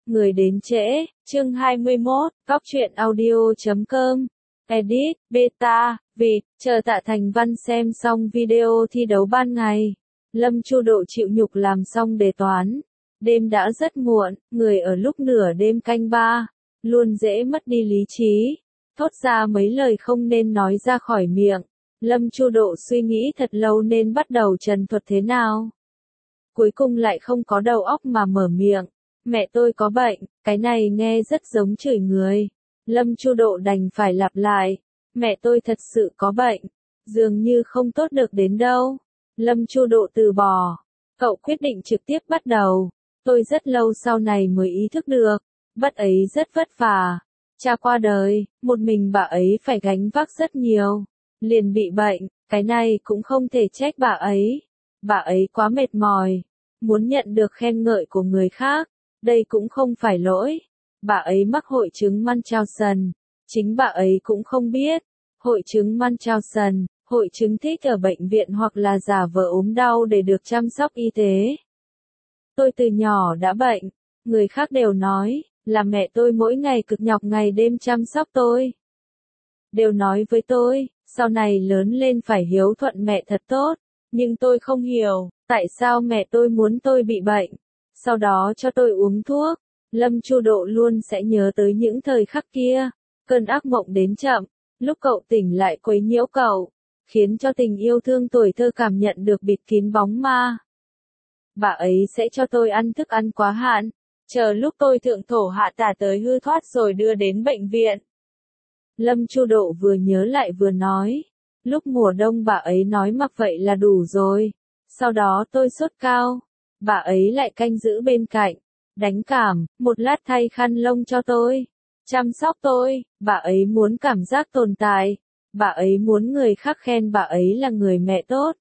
Người đến trễ, chương 21, góc truyện audio.com, edit, beta, vịt, chờ Tạ Thành Văn xem xong video thi đấu ban ngày. Lâm Chu Độ chịu nhục làm xong đề toán. Đêm đã rất muộn, người ở lúc nửa đêm canh ba, luôn dễ mất đi lý trí, thốt ra mấy lời không nên nói ra khỏi miệng. Lâm Chu Độ suy nghĩ thật lâu nên bắt đầu trần thuật thế nào. Cuối cùng lại không có đầu óc mà mở miệng. Mẹ tôi có bệnh, cái này nghe rất giống chửi người. Lâm Chu Độ đành phải lặp lại. Mẹ tôi thật sự có bệnh, dường như không tốt được đến đâu. Lâm Chu Độ từ bỏ. Cậu quyết định trực tiếp bắt đầu. Tôi rất lâu sau này mới ý thức được, bác ấy rất vất vả. Cha qua đời, một mình bà ấy phải gánh vác rất nhiều. Liền bị bệnh, cái này cũng không thể trách bà ấy. Bà ấy quá mệt mỏi, muốn nhận được khen ngợi của người khác, đây cũng không phải lỗi. Bà ấy mắc hội chứng Munchausen, chính bà ấy cũng không biết. Hội chứng Munchausen, hội chứng thích ở bệnh viện hoặc là giả vờ ốm đau để được chăm sóc y tế. Tôi từ nhỏ đã bệnh, người khác đều nói là mẹ tôi mỗi ngày cực nhọc ngày đêm chăm sóc tôi. Đều nói với tôi, sau này lớn lên phải hiếu thuận mẹ thật tốt, nhưng tôi không hiểu, tại sao mẹ tôi muốn tôi bị bệnh, sau đó cho tôi uống thuốc. Lâm Chu Độ luôn sẽ nhớ tới những thời khắc kia, cơn ác mộng đến chậm, lúc cậu tỉnh lại quấy nhiễu cậu, khiến cho tình yêu thương tuổi thơ cảm nhận được bịt kín bóng ma. Bà ấy sẽ cho tôi ăn thức ăn quá hạn, chờ lúc tôi thượng thổ hạ tả tới hư thoát rồi đưa đến bệnh viện. Lâm Chu Độ vừa nhớ lại vừa nói, lúc mùa đông bà ấy nói mặc vậy là đủ rồi, sau đó tôi sốt cao, bà ấy lại canh giữ bên cạnh, đánh cảm, một lát thay khăn lông cho tôi, chăm sóc tôi, bà ấy muốn cảm giác tồn tại, bà ấy muốn người khác khen bà ấy là người mẹ tốt.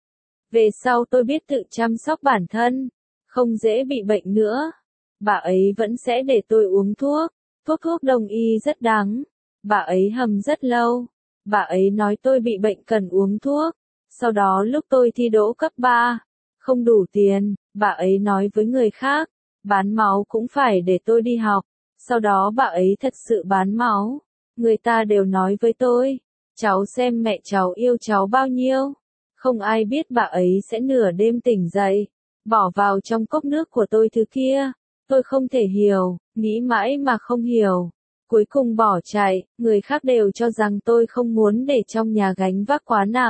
Về sau tôi biết tự chăm sóc bản thân, không dễ bị bệnh nữa. Bà ấy vẫn sẽ để tôi uống thuốc, thuốc đông y rất đắng. Bà ấy hầm rất lâu. Bà ấy nói tôi bị bệnh cần uống thuốc. Sau đó lúc tôi thi đỗ cấp 3, không đủ tiền, bà ấy nói với người khác, bán máu cũng phải để tôi đi học. Sau đó bà ấy thật sự bán máu. Người ta đều nói với tôi, cháu xem mẹ cháu yêu cháu bao nhiêu. Không ai biết bà ấy sẽ nửa đêm tỉnh dậy, bỏ vào trong cốc nước của tôi thứ kia. Tôi không thể hiểu, nghĩ mãi mà không hiểu. Cuối cùng bỏ chạy, người khác đều cho rằng tôi không muốn để trong nhà gánh vác quá nặng.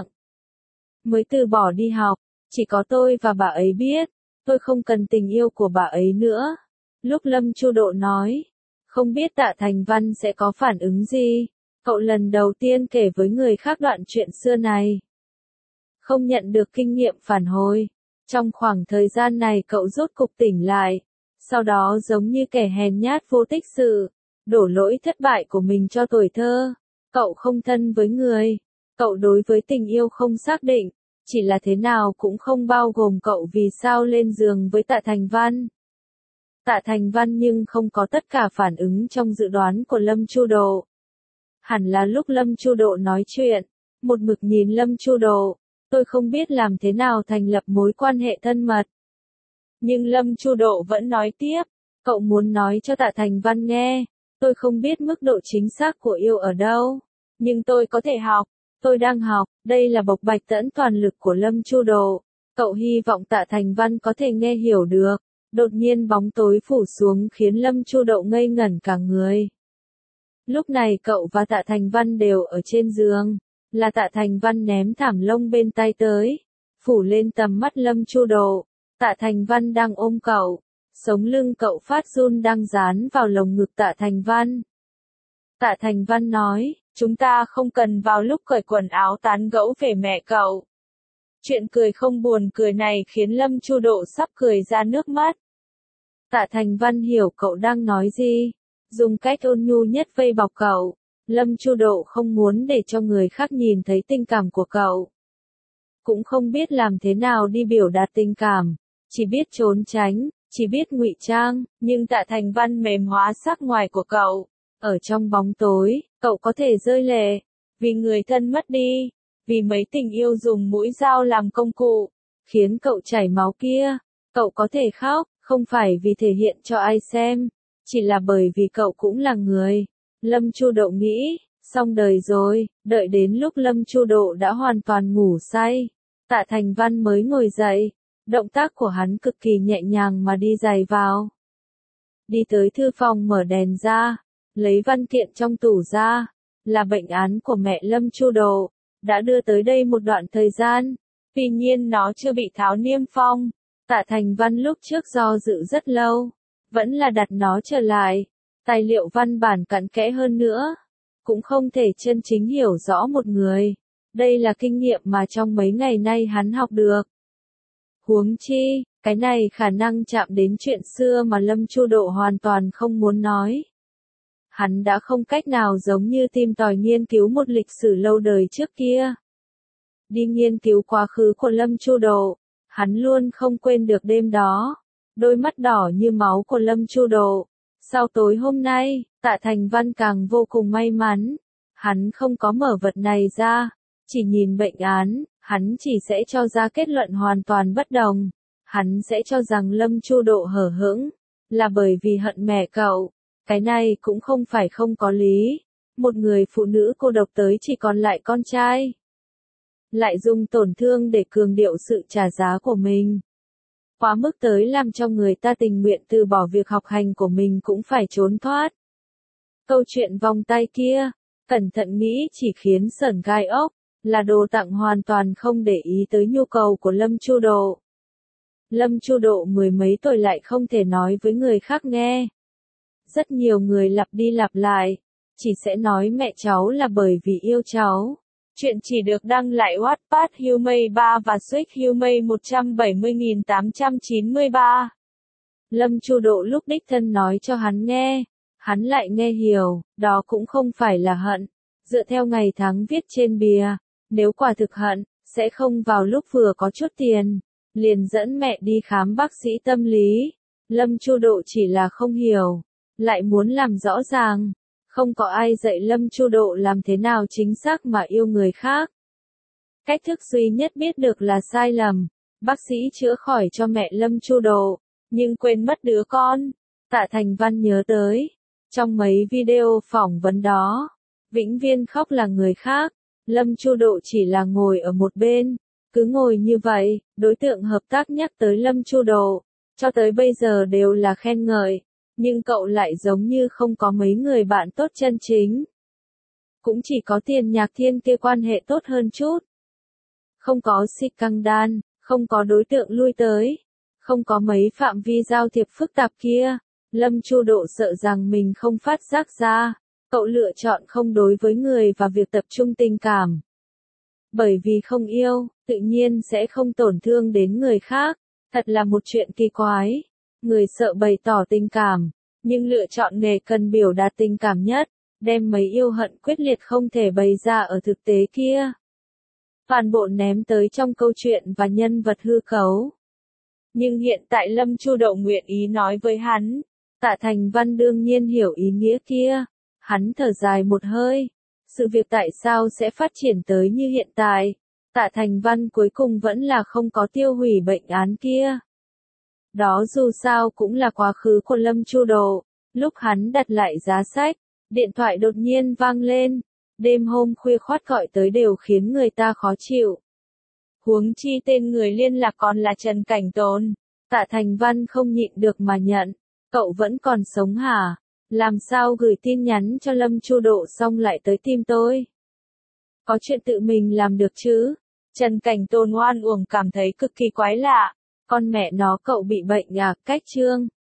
Mới từ bỏ đi học, chỉ có tôi và bà ấy biết, tôi không cần tình yêu của bà ấy nữa. Lúc Lâm Chu Độ nói, không biết Tạ Thành Văn sẽ có phản ứng gì, cậu lần đầu tiên kể với người khác đoạn chuyện xưa này. Không nhận được kinh nghiệm phản hồi. Trong khoảng thời gian này cậu rốt cục tỉnh lại, sau đó giống như kẻ hèn nhát vô tích sự, đổ lỗi thất bại của mình cho tuổi thơ. Cậu không thân với người, cậu đối với tình yêu không xác định, chỉ là thế nào cũng không bao gồm cậu vì sao lên giường với Tạ Thành Văn. Tạ Thành Văn nhưng không có tất cả phản ứng trong dự đoán của Lâm Chu Độ. Hẳn là lúc Lâm Chu Độ nói chuyện, một mực nhìn Lâm Chu Độ. Tôi không biết làm thế nào thành lập mối quan hệ thân mật. Nhưng Lâm Chu Độ vẫn nói tiếp, cậu muốn nói cho Tạ Thành Văn nghe, tôi không biết mức độ chính xác của yêu ở đâu, nhưng tôi có thể học, tôi đang học, đây là bộc bạch tẫn toàn lực của Lâm Chu Độ. Cậu hy vọng Tạ Thành Văn có thể nghe hiểu được. Đột nhiên bóng tối phủ xuống khiến Lâm Chu Độ ngây ngẩn cả người. Lúc này cậu và Tạ Thành Văn đều ở trên giường. Là Tạ Thành Văn ném thảm lông bên tay tới, phủ lên tầm mắt Lâm Chu Độ. Tạ Thành Văn đang ôm cậu, sống lưng cậu phát run đang dán vào lồng ngực Tạ Thành Văn. Tạ Thành Văn nói, chúng ta không cần vào lúc cởi quần áo tán gẫu về mẹ cậu. Chuyện cười không buồn cười này khiến Lâm Chu Độ sắp cười ra nước mắt. Tạ Thành Văn hiểu cậu đang nói gì, dùng cách ôn nhu nhất vây bọc cậu. Lâm Chu Độ không muốn để cho người khác nhìn thấy tình cảm của cậu. Cũng không biết làm thế nào đi biểu đạt tình cảm, chỉ biết trốn tránh, chỉ biết ngụy trang, nhưng Tạ Thành Văn mềm hóa sắc ngoài của cậu. Ở trong bóng tối, cậu có thể rơi lệ, vì người thân mất đi, vì mấy tình yêu dùng mũi dao làm công cụ, khiến cậu chảy máu kia. Cậu có thể khóc, không phải vì thể hiện cho ai xem, Chỉ là bởi vì cậu cũng là người. Lâm Chu Độ nghĩ, xong đời rồi, đợi đến lúc Lâm Chu Độ đã hoàn toàn ngủ say. Tạ Thành Văn mới ngồi dậy, động tác của hắn cực kỳ nhẹ nhàng mà đi giày vào. Đi tới thư phòng mở đèn ra, lấy văn kiện trong tủ ra, là bệnh án của mẹ Lâm Chu Độ, đã đưa tới đây một đoạn thời gian, tuy nhiên nó chưa bị tháo niêm phong. Tạ Thành Văn lúc trước do dự rất lâu, vẫn là đặt nó trở lại, tài liệu văn bản cặn kẽ hơn nữa, cũng không thể chân chính hiểu rõ một người. Đây là kinh nghiệm mà trong mấy ngày nay hắn học được. Huống chi, cái này khả năng chạm đến chuyện xưa mà Lâm Chu Độ hoàn toàn không muốn nói. Hắn đã không cách nào giống như tìm tòi nghiên cứu một lịch sử lâu đời trước kia. Đi nghiên cứu quá khứ của Lâm Chu Độ, hắn luôn không quên được đêm đó, đôi mắt đỏ như máu của Lâm Chu Độ. Sau tối hôm nay, Tạ Thành Văn càng vô cùng may mắn, hắn không có mở vật này ra, chỉ nhìn bệnh án, hắn chỉ sẽ cho ra kết luận hoàn toàn bất đồng. Hắn sẽ cho rằng Lâm Chu Độ hờ hững, là bởi vì hận mẹ cậu. Cái này cũng không phải không có lý. Một người phụ nữ cô độc tới chỉ còn lại con trai. Lại dùng tổn thương để cường điệu sự trả giá của mình. Quá mức tới làm cho người ta tình nguyện từ bỏ việc học hành của mình cũng phải trốn thoát. Câu chuyện vòng tay kia, cẩn thận nghĩ chỉ khiến sởn gai ốc, là đồ tặng hoàn toàn không để ý tới nhu cầu của Lâm Chu Độ. Lâm Chu Độ mười mấy tuổi lại không thể nói với người khác nghe. Rất nhiều người lặp đi lặp lại, chỉ sẽ nói mẹ cháu là bởi vì yêu cháu. Chuyện chỉ được đăng lại Wattpad Humay 3 và Switch Humay 170.893. Lâm Chu Độ lúc đích thân nói cho hắn nghe, hắn lại nghe hiểu, đó cũng không phải là hận. Dựa theo ngày tháng viết trên bìa, nếu quả thực hận, sẽ không vào lúc vừa có chút tiền, liền dẫn mẹ đi khám bác sĩ tâm lý. Lâm Chu Độ chỉ là không hiểu, lại muốn làm rõ ràng. Không có ai dạy Lâm Chu Độ làm thế nào chính xác mà yêu người khác. Cách thức duy nhất biết được là sai lầm. Bác sĩ chữa khỏi cho mẹ Lâm Chu Độ, nhưng quên mất đứa con. Tạ Thành Văn nhớ tới, trong mấy video phỏng vấn đó, vĩnh viên khóc là người khác, Lâm Chu Độ chỉ là ngồi ở một bên. Cứ ngồi như vậy, đối tượng hợp tác nhắc tới Lâm Chu Độ, cho tới bây giờ đều là khen ngợi. Nhưng cậu lại giống như không có mấy người bạn tốt chân chính. Cũng chỉ có Tiền Nhạc Thiên kia quan hệ tốt hơn chút. Không có scandal, không có đối tượng lui tới. Không có mấy phạm vi giao thiệp phức tạp kia. Lâm Chu Độ sợ rằng mình không phát giác ra. Cậu lựa chọn không đối với người và việc tập trung tình cảm. Bởi vì không yêu, tự nhiên sẽ không tổn thương đến người khác. Thật là một chuyện kỳ quái. Người sợ bày tỏ tình cảm, nhưng lựa chọn nghề cần biểu đạt tình cảm nhất, đem mấy yêu hận quyết liệt không thể bày ra ở thực tế kia. Toàn bộ ném tới trong câu chuyện và nhân vật hư cấu. Nhưng hiện tại Lâm Chu Độ nguyện ý nói với hắn, Tạ Thành Văn đương nhiên hiểu ý nghĩa kia. Hắn thở dài một hơi. Sự việc tại sao sẽ phát triển tới như hiện tại? Tạ Thành Văn cuối cùng vẫn là không có tiêu hủy bệnh án kia. Đó dù sao cũng là quá khứ của Lâm Chu Độ. Lúc hắn đặt lại giá sách, điện thoại đột nhiên vang lên. Đêm hôm khuya khoắt gọi tới đều khiến người ta khó chịu. Huống chi tên người liên lạc còn là Trần Cảnh Tồn. Tạ Thành Văn không nhịn được mà nhận. Cậu vẫn còn sống hả? Làm sao gửi tin nhắn cho Lâm Chu Độ xong lại tới tìm tôi? Có chuyện tự mình làm được chứ? Trần Cảnh Tồn oan uổng cảm thấy cực kỳ quái lạ. Con mẹ nó cậu bị bệnh à, cách chương.